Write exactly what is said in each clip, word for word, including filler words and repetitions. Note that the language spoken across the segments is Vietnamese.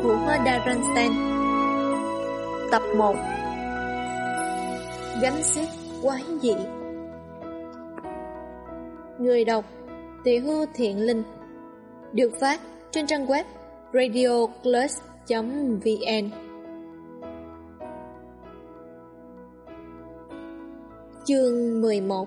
của Darrenstein. Tập một. Gánh xiếc quái dị. Người đọc Tiểu Thiện Linh. Được phát trên trang web radio plus chấm vn. Chương mười một.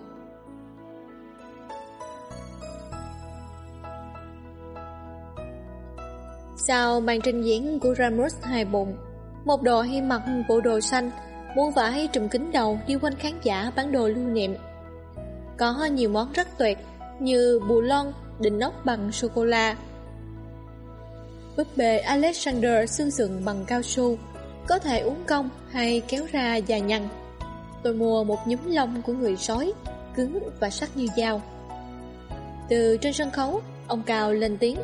Sau màn trình diễn của Ramos hai bụng, một đội mặc bộ đồ xanh, muốn vải trùm kính đầu đi quanh khán giả bán đồ lưu niệm. Có nhiều món rất tuyệt như bù lon, đỉnh ốc bằng sô-cô-la, búp bê Alexander xương sườn bằng cao su, có thể uốn cong hay kéo ra dài nhăn. Tôi mua một nhúm lông của người sói, cứng và sắc như dao. Từ trên sân khấu, ông Cao lên tiếng: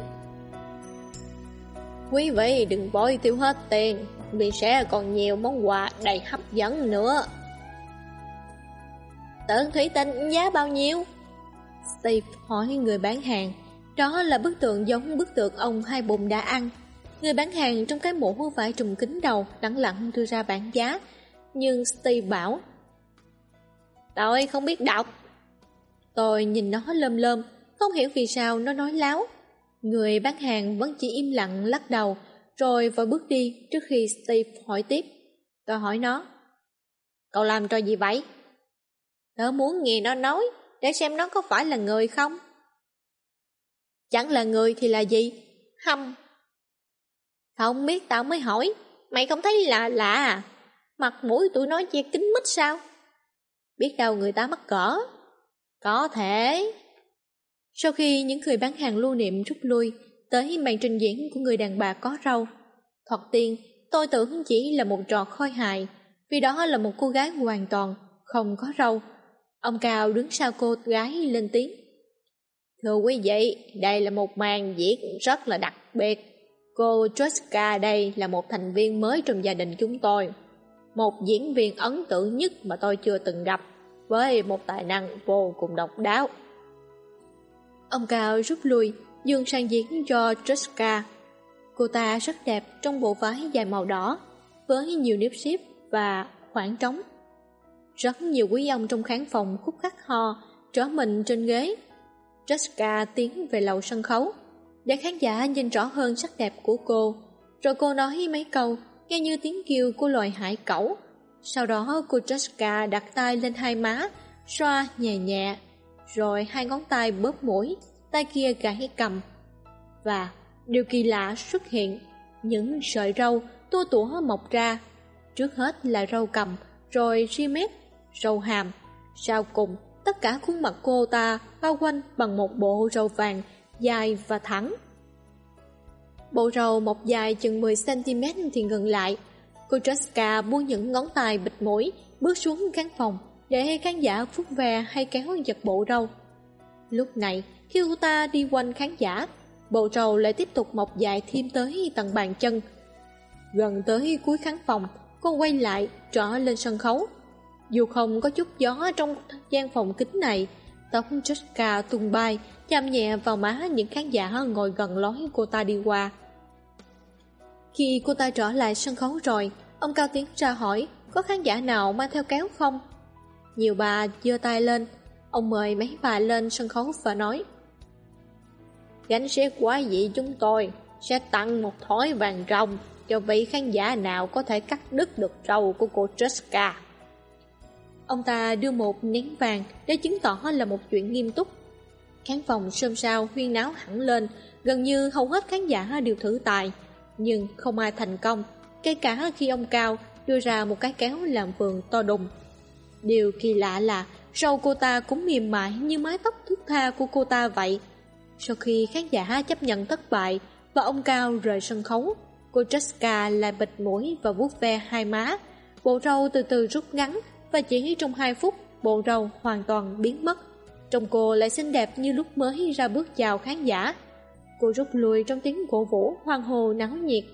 "Quý vị đừng vội tiêu hết tiền, vì sẽ còn nhiều món quà đầy hấp dẫn nữa." "Tượng thủy tinh giá bao nhiêu?" Steve hỏi người bán hàng. Đó là bức tượng giống bức tượng ông hai bụng đã ăn. Người bán hàng trong cái mũ vải trùm kính đầu lẳng lặng đưa ra bảng giá, nhưng Steve bảo: "Tôi không biết đọc." Tôi nhìn nó lơm lơm, không hiểu vì sao nó nói láo. Người bán hàng vẫn chỉ im lặng lắc đầu, rồi vội bước đi trước khi Steve hỏi tiếp. Tôi hỏi nó: "Cậu làm trò gì vậy?" "Tớ muốn nghe nó nói, để xem nó có phải là người không." "Chẳng là người thì là gì?" "Hâm." "Không biết tao mới hỏi, mày không thấy là lạ à? Mặt mũi tụi nó che kín mít sao?" "Biết đâu người ta mắc cỡ." "Có thể." Sau khi những người bán hàng lưu niệm rút lui, tới màn trình diễn của người đàn bà có râu. Thoạt tiên, tôi tưởng chỉ là một trò khôi hài, vì đó là một cô gái hoàn toàn không có râu. Ông Cao đứng sau cô gái lên tiếng: "Thưa quý vị, đây là một màn diễn rất là đặc biệt. Cô Troska đây là một thành viên mới trong gia đình chúng tôi. Một diễn viên ấn tượng nhất mà tôi chưa từng gặp, với một tài năng vô cùng độc đáo." Ông Cao rút lui, dừng sang diễn cho Troska. Cô ta rất đẹp trong bộ váy dài màu đỏ, với nhiều nếp xếp và khoảng trống. Rất nhiều quý ông trong khán phòng khúc khắc ho, trở mình trên ghế. Jessica tiến về lầu sân khấu, để khán giả nhìn rõ hơn sắc đẹp của cô. Rồi cô nói mấy câu, nghe như tiếng kêu của loài hải cẩu. Sau đó cô Jessica đặt tay lên hai má, xoa nhẹ nhẹ, rồi hai ngón tay bóp mũi, tay kia gãi cầm. Và điều kỳ lạ xuất hiện, những sợi râu tua tủa mọc ra. Trước hết là râu cầm, rồi ria mép, râu hàm. Sau cùng, tất cả khuôn mặt cô ta bao quanh bằng một bộ râu vàng, dài và thẳng. Bộ râu mọc dài chừng mười xăng-ti-mét thì ngừng lại. Cô Jessica buông những ngón tay bịt mũi, bước xuống khán phòng, để khán giả vuốt ve hay kéo giật bộ râu. Lúc này, khi cô ta đi quanh khán giả, bộ râu lại tiếp tục mọc dài thêm tới tận bàn chân. Gần tới cuối khán phòng, cô quay lại, trở lên sân khấu. Dù không có chút gió trong gian phòng kính này, tóc Jessica tung bay, chạm nhẹ vào má những khán giả ngồi gần lối cô ta đi qua. Khi cô ta trở lại sân khấu rồi, ông Cao tiến ra hỏi có khán giả nào mang theo kéo không. Nhiều bà giơ tay lên. Ông mời mấy bà lên sân khấu và nói: "Gánh xiếc quái dị chúng tôi sẽ tặng một thỏi vàng ròng cho vị khán giả nào có thể cắt đứt được râu của cô Jessica." Ông ta đưa một nén vàng để chứng tỏ là một chuyện nghiêm túc. Khán phòng xôn xao huyên náo hẳn lên, gần như hầu hết khán giả đều thử tài, nhưng không ai thành công, kể cả khi ông Cao đưa ra một cái kéo làm vườn to đùng. Điều kỳ lạ là râu cô ta cũng mềm mại như mái tóc thướt tha của cô ta vậy. Sau khi khán giả chấp nhận thất bại và ông Cao rời sân khấu, cô Jessica lại bịt mũi và vuốt ve hai má. Bộ râu từ từ rút ngắn, và chỉ trong hai phút, bộ râu hoàn toàn biến mất. Trông cô lại xinh đẹp như lúc mới ra bước chào khán giả. Cô rút lui trong tiếng cổ vũ hoan hô náo nhiệt.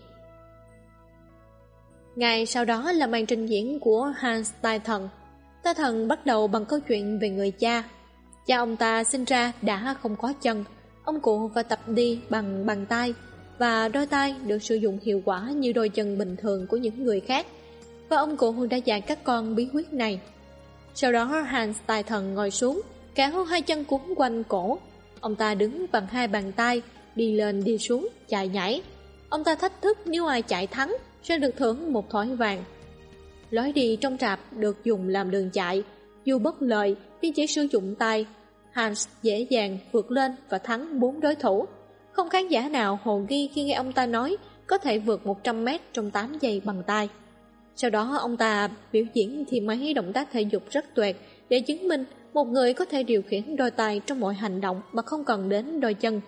Ngày sau đó là màn trình diễn của Hans Tai Thần. Tai Thần bắt đầu bằng câu chuyện về người cha. Cha ông ta sinh ra đã không có chân, ông cụ phải tập đi bằng bàn tay. và đôi tay được sử dụng hiệu quả như đôi chân bình thường của những người khác, và ông cụ đã dạy các con bí quyết này. Sau đó Hans tài thần ngồi xuống, kéo hai chân cuốn quanh cổ. Ông ta đứng bằng hai bàn tay, đi lên đi xuống, chạy nhảy. Ông ta thách thức nếu ai chạy thắng sẽ được thưởng một thỏi vàng. Lối đi trong rạp được dùng làm đường chạy. Dù bất lợi vì chỉ sử dụng tay, Hans dễ dàng vượt lên và thắng bốn đối thủ. Không khán giả nào hồ nghi khi nghe ông ta nói có thể vượt một trăm mét trong tám giây bằng tay. Sau đó ông ta biểu diễn thì mấy động tác thể dục rất tuyệt để chứng minh một người có thể điều khiển đôi tay trong mọi hành động mà không cần đến đôi chân.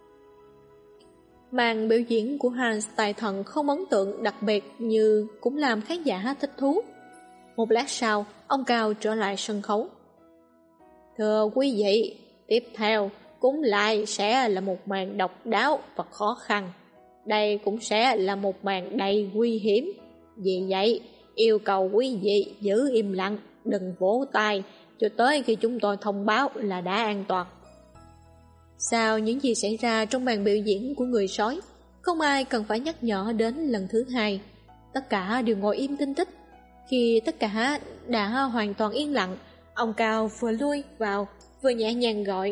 Màn biểu diễn của Hans tài thần không ấn tượng đặc biệt như cũng làm khán giả thích thú. Một lát sau, ông Cao trở lại sân khấu. Thưa quý vị, tiếp theo cũng lại sẽ là một màn độc đáo và khó khăn. Đây cũng sẽ là một màn đầy nguy hiểm. Vì vậy, yêu cầu quý vị giữ im lặng, đừng vỗ tay cho tới khi chúng tôi thông báo là đã an toàn. Sau những gì xảy ra trong màn biểu diễn của người sói, không ai cần phải nhắc nhở đến lần thứ hai. Tất cả đều ngồi im tinh tích. Khi tất cả đã hoàn toàn yên lặng, ông Cao vừa lui vào, vừa nhẹ nhàng gọi.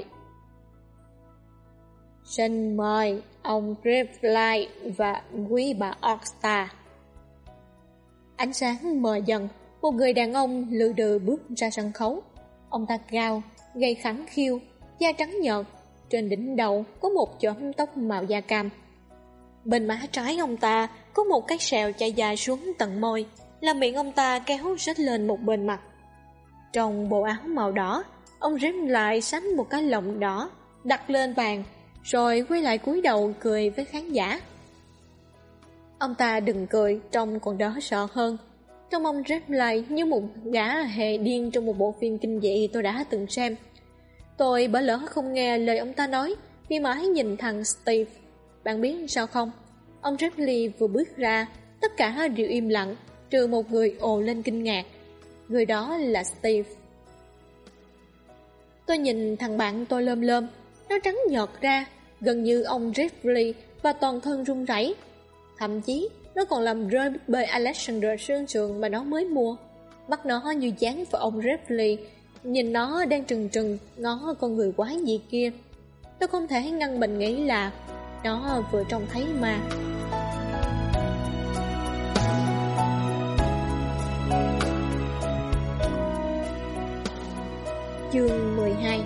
Xin mời ông Griffly và quý bà Orksta. Ánh sáng mờ dần, một người đàn ông lừ đừ bước ra sân khấu. Ông ta cao, gầy khẳng khiu, da trắng nhợt, trên đỉnh đầu có một chõm tóc màu da cam. Bên má trái ông ta có một cái sẹo chạy dài xuống tận môi, làm miệng ông ta kéo rết lên một bên mặt. Trong bộ áo màu đỏ, ông rít lại xách một cái lọng đỏ, đặt lên bàn, rồi quay lại cúi đầu cười với khán giả. Ông ta đừng cười, trông còn đỡ sợ hơn. Trông ông rít lại như một gã hề điên trong một bộ phim kinh dị tôi đã từng xem. Tôi bởi lỡ không nghe lời ông ta nói, vì mãi nhìn thằng Steve. Bạn biết sao không? Ông Ripley vừa bước ra, tất cả đều im lặng, trừ một người ồ lên kinh ngạc. Người đó là Steve. Tôi nhìn thằng bạn tôi lơm lơm, nó trắng nhợt ra, gần như ông Ripley, và toàn thân run rẩy. Thậm chí, nó còn làm rơi búp bê Alexander sương sườn mà nó mới mua. Mắt nó như dán vào ông Ripley, nhìn nó đang trừng trừng ngó con người quái dị kia. Tôi không thể ngăn mình nghĩ là nó vừa trông thấy ma. Chương mười hai.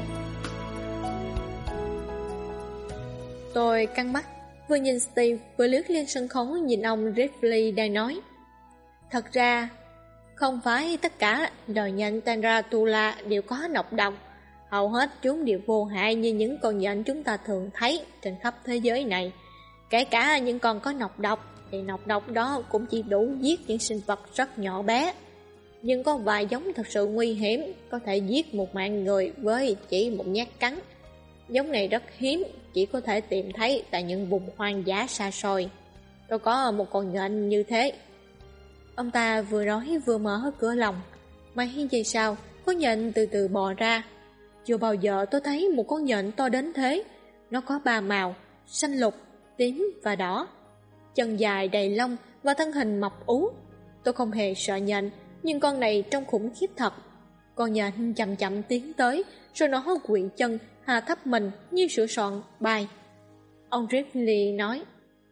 Tôi căng mắt, vừa nhìn Steve vừa lướt lên sân khấu nhìn ông Ripley đang nói. Thật ra, không phải tất cả loài nhện Tarantula đều có nọc độc. Hầu hết chúng đều vô hại như những con nhện chúng ta thường thấy trên khắp thế giới này. Kể cả những con có nọc độc, thì nọc độc đó cũng chỉ đủ giết những sinh vật rất nhỏ bé. Nhưng có vài giống thật sự nguy hiểm, có thể giết một mạng người với chỉ một nhát cắn. Giống này rất hiếm, chỉ có thể tìm thấy tại những vùng hoang dã xa xôi. Tôi có một con nhện như thế. Ông ta vừa nói vừa mở cửa lòng. Mấy giây sau, con nhện từ từ bò ra. Chưa bao giờ tôi thấy một con nhện to đến thế. Nó có ba màu, xanh lục, tím và đỏ. Chân dài đầy lông và thân hình mập ú. Tôi không hề sợ nhện, nhưng con này trông khủng khiếp thật. Con nhện chậm chậm tiến tới, rồi nó quỵ chân, hạ thấp mình như sữa soạn bay. Ông Ripley nói: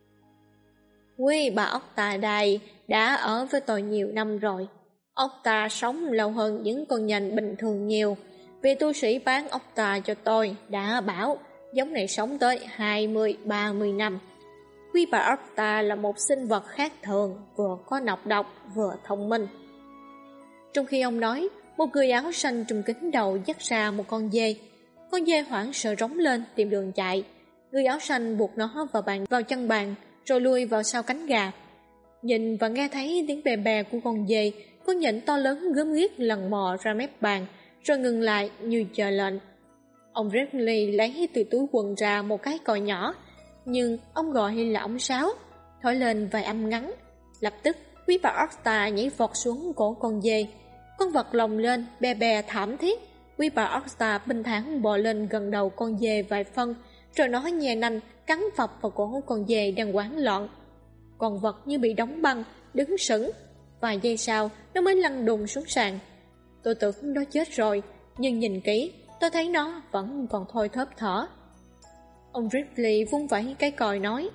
Quý bà Octa đây đã ở với tôi nhiều năm rồi. Octa sống lâu hơn những con nhện bình thường nhiều. Vì tu sĩ bán Octa cho tôi đã bảo giống này sống tới hai mươi ba mươi năm. Quý bà Octa là một sinh vật khác thường, vừa có nọc độc vừa thông minh. Trong khi ông nói, một người áo xanh trùm kính đầu dắt ra một con dê. Con dê hoảng sợ rống lên tìm đường chạy. Người áo xanh buộc nó vào bàn vào chân bàn, rồi lui vào sau cánh gà. Nhìn và nghe thấy tiếng bè bè của con dê, con nhện to lớn gớm ghiếc lần mò ra mép bàn, rồi ngừng lại như chờ lệnh. Ông Ripley lấy từ túi quần ra một cái còi nhỏ, nhưng ông gọi là ống sáo, thổi lên vài âm ngắn. Lập tức, quý bà Octa nhảy vọt xuống cổ con dê. Con vật lồng lên, bè bè thảm thiết. Quý bà Octa bình thản bò lên gần đầu con dê vài phân, rồi nó nhè nanh cắn phập vào cổ con dê đang hoảng loạn. Con vật như bị đóng băng, đứng sững. Vài giây sau, nó mới lăn đùng xuống sàn. Tôi tưởng nó chết rồi, nhưng nhìn kỹ, tôi thấy nó vẫn còn thôi thóp thở. Ông Ripley vung vẩy cái còi nói: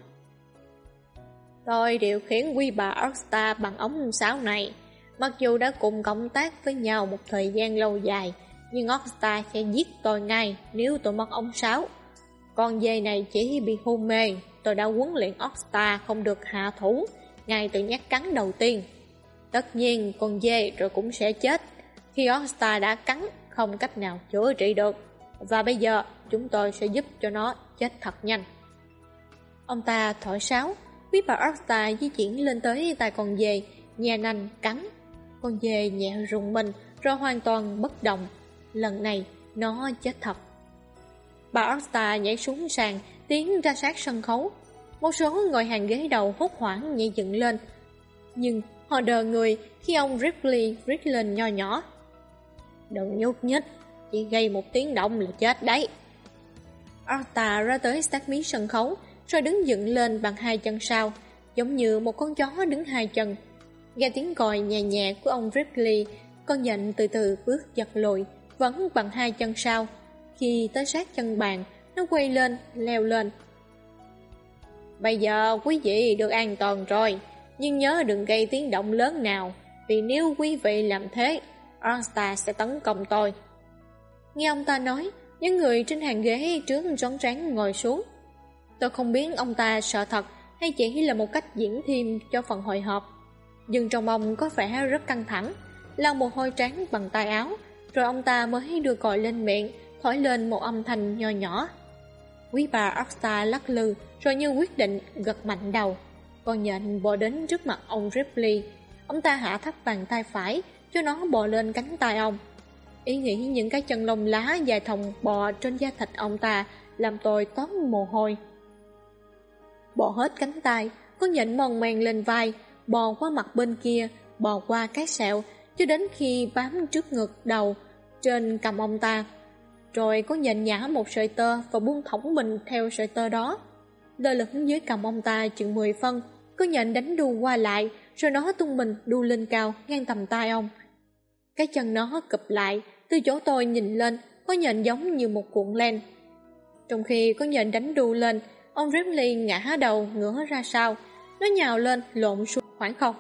Tôi điều khiển quý bà Arkstar bằng ống sáo này. Mặc dù đã cùng cộng tác với nhau một thời gian lâu dài, nhưng Arkstar sẽ giết tôi ngay nếu tôi mất ống sáo. Con dê này chỉ bị hôn mê. Tôi đã huấn luyện Arkstar không được hạ thủ ngay từ nhát cắn đầu tiên. Tất nhiên con dê rồi cũng sẽ chết. Khi Arkstar đã cắn, không cách nào chữa trị được. Và bây giờ chúng tôi sẽ giúp cho nó chết thật nhanh. Ông ta thổi sáo. Quý bà Arkstar di chuyển lên tới tay con dê, nhè nanh cắn. Con dê nhẹ rùng mình rồi hoàn toàn bất động. Lần này nó chết thật. Bà Arkstar nhảy xuống sàn, tiến ra sát sân khấu. Một số ngồi hàng ghế đầu hốt hoảng nhảy dựng lên, nhưng họ đờ người khi ông Ripley rít lên nho nhỏ: Đừng nhúc nhích, chỉ gây một tiếng động là chết đấy. Arkstar ra tới sát mí sân khấu, rồi đứng dựng lên bằng hai chân sau, giống như một con chó đứng hai chân. Nghe tiếng còi nhẹ nhẹ của ông Ripley, con nhện từ từ bước giật lùi, vẫn bằng hai chân sau. Khi tới sát chân bàn, nó quay lên, leo lên. Bây giờ quý vị được an toàn rồi, nhưng nhớ đừng gây tiếng động lớn nào, vì nếu quý vị làm thế, Arkstar sẽ tấn công tôi. Nghe ông ta nói, những người trên hàng ghế trước rón rén ngồi xuống. Tôi không biết ông ta sợ thật hay chỉ là một cách diễn thêm cho phần hội họp. Nhưng trong ông có vẻ rất căng thẳng, lau mồ hôi trán bằng tay áo, rồi ông ta mới đưa còi lên miệng, thổi lên một âm thanh nho nhỏ. Quý bà Arkstar lắc lư, rồi như quyết định gật mạnh đầu. Con nhện bò đến trước mặt ông Ripley. Ông ta hạ thấp bàn tay phải cho nó bò lên cánh tay ông. Ý nghĩ những cái chân lông lá dài thòng bò trên da thịt ông ta làm tôi toát mồ hôi. Bò hết cánh tay, con nhện mòn men lên vai, bò qua mặt bên kia, bò qua cái sẹo, cho đến khi bám trước ngực đầu trên cằm ông ta. Rồi có nhện nhả một sợi tơ và buông thõng mình theo sợi tơ đó. Lơ lửng dưới cằm ông ta chừng mười phân, có nhện đánh đu qua lại, rồi nó tung mình đu lên cao ngang tầm tay ông. Cái chân nó cụp lại, từ chỗ tôi nhìn lên, có nhện giống như một cuộn len. Trong khi có nhện đánh đu lên, ông Ripley ngã đầu ngửa ra sau, nó nhào lên lộn xuống khoảng không.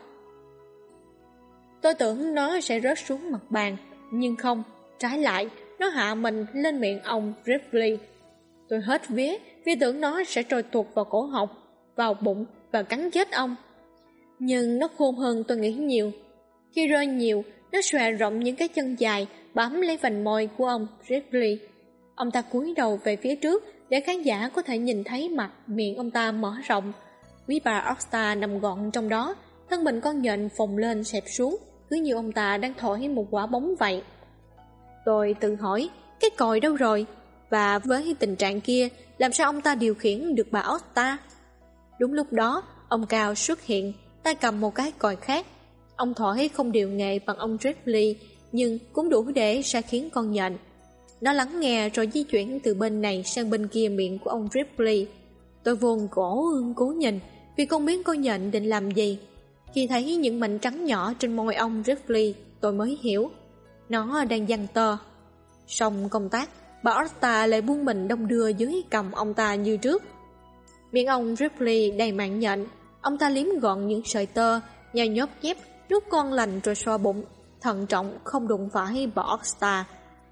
Tôi tưởng nó sẽ rớt xuống mặt bàn, nhưng không, trái lại, nó hạ mình lên miệng ông Ripley. Tôi hết vía vì tưởng nó sẽ trôi tuột vào cổ họng, vào bụng và cắn chết ông. Nhưng nó khôn hơn tôi nghĩ nhiều. Khi rơi nhiều, nó xòe rộng những cái chân dài bám lấy vành môi của ông Ripley. Ông ta cúi đầu về phía trước để khán giả có thể nhìn thấy mặt miệng ông ta mở rộng. Quý bà Arkstar nằm gọn trong đó, thân mình con nhện phồng lên xẹp xuống, cứ như ông ta đang thổi một quả bóng vậy. Tôi tự hỏi, cái còi đâu rồi? Và với tình trạng kia, làm sao ông ta điều khiển được bà Arkstar? Đúng lúc đó, ông Cao xuất hiện, tay cầm một cái còi khác. Ông thổi không đều nghệ bằng ông Ripley, nhưng cũng đủ để sai khiến con nhện. Nó lắng nghe rồi di chuyển từ bên này sang bên kia miệng của ông Ripley. Tôi vồn cổ ương cố nhìn, vì không biết con nhện định làm gì. Khi thấy những mảnh trắng nhỏ trên môi ông Ripley, tôi mới hiểu. Nó đang giăng tơ. Xong công tác, bà Arkstar lại buông mình đông đưa dưới cầm ông ta như trước. Miệng ông Ripley đầy mạng nhện. Ông ta liếm gọn những sợi tơ, nhai nhóp nhép, rút con lành rồi xoa bụng, thận trọng không đụng phải bà Arkstar.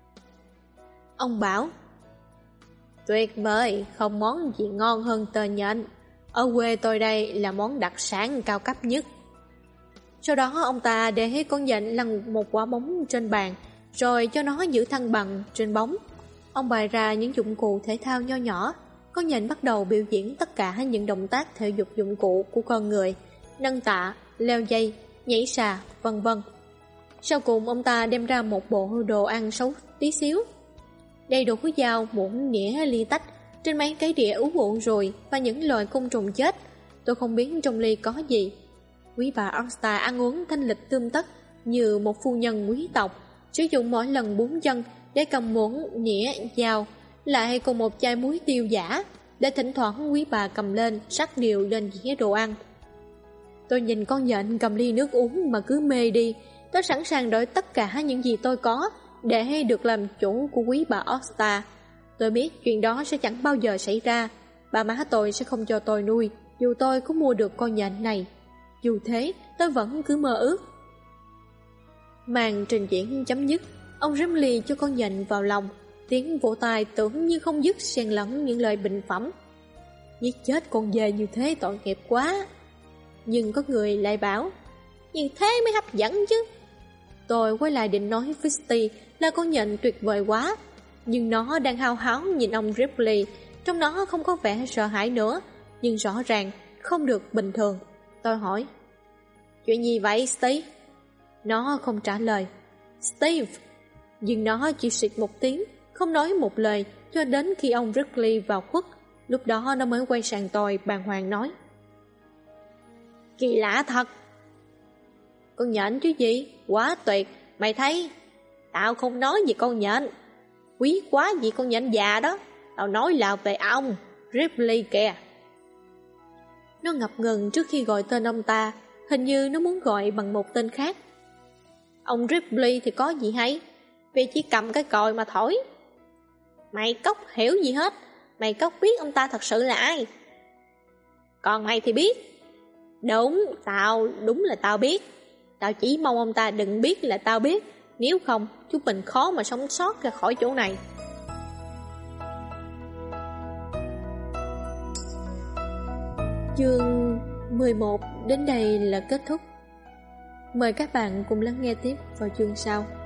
Ông bảo: Tuyệt vời, không món gì ngon hơn tơ nhện. Ở quê tôi đây là món đặc sản cao cấp nhất. Sau đó ông ta để con nhện lăn một quả bóng trên bàn, rồi cho nó giữ thăng bằng trên bóng. Ông bày ra những dụng cụ thể thao nho nhỏ. Con nhện bắt đầu biểu diễn tất cả những động tác thể dục dụng cụ của con người: nâng tạ, leo dây, nhảy xà, vân vân. Sau cùng ông ta đem ra một bộ đồ ăn xấu tí xíu, đầy đủ dao, muỗng, nĩa, ly tách, trên mấy cái đĩa ú ụ rồi và những loài côn trùng chết. Tôi không biết trong ly có gì. Quý bà Arkstar ăn uống thanh lịch tươm tất như một phu nhân quý tộc, sử dụng mỗi lần bốn chân để cầm muỗng, nĩa, dao, lại còn một chai muối tiêu giả, để thỉnh thoảng quý bà cầm lên sắc điều lên dĩa đồ ăn. Tôi nhìn con nhện cầm ly nước uống mà cứ mê đi. Tôi sẵn sàng đổi tất cả những gì tôi có để được làm chủ của quý bà Osta. Tôi biết chuyện đó sẽ chẳng bao giờ xảy ra. Bà má tôi sẽ không cho tôi nuôi, dù tôi có mua được con nhện này. Dù thế, tôi vẫn cứ mơ ước. Màn trình diễn chấm dứt, ông Rimley cho con nhện vào lòng. Tiếng vỗ tay tưởng như không dứt, xen lẫn những lời bình phẩm. Giết chết con dê như thế tội nghiệp quá. Nhưng có người lại bảo, như thế mới hấp dẫn chứ. Tôi quay lại định nói với Steve là con nhện tuyệt vời quá, nhưng nó đang hao háo nhìn ông Ripley. Trong nó không có vẻ sợ hãi nữa, nhưng rõ ràng không được bình thường. Tôi hỏi, chuyện gì vậy Steve? Nó không trả lời. Steve! Nhưng nó chỉ xịt một tiếng, không nói một lời, cho đến khi ông Ripley vào khuất. Lúc đó nó mới quay sang tôi bàng hoàng nói, kỳ lạ thật. Con nhện chứ gì, quá tuyệt. Mày thấy, tao không nói về con nhện, quý quá vì con nhện già đó. Tao nói là về ông Ripley kìa. Nó ngập ngừng trước khi gọi tên ông ta. Hình như nó muốn gọi bằng một tên khác. Ông Ripley thì có gì hay, vì chỉ cầm cái còi mà thổi. Mày cóc hiểu gì hết. Mày cóc biết ông ta thật sự là ai? Còn mày thì biết. Đúng, tao, đúng là tao biết. Tao chỉ mong ông ta đừng biết là tao biết. Nếu không, chúng mình khó mà sống sót ra khỏi chỗ này. Chương mười một đến đây là kết thúc. Mời các bạn cùng lắng nghe tiếp vào chương sau.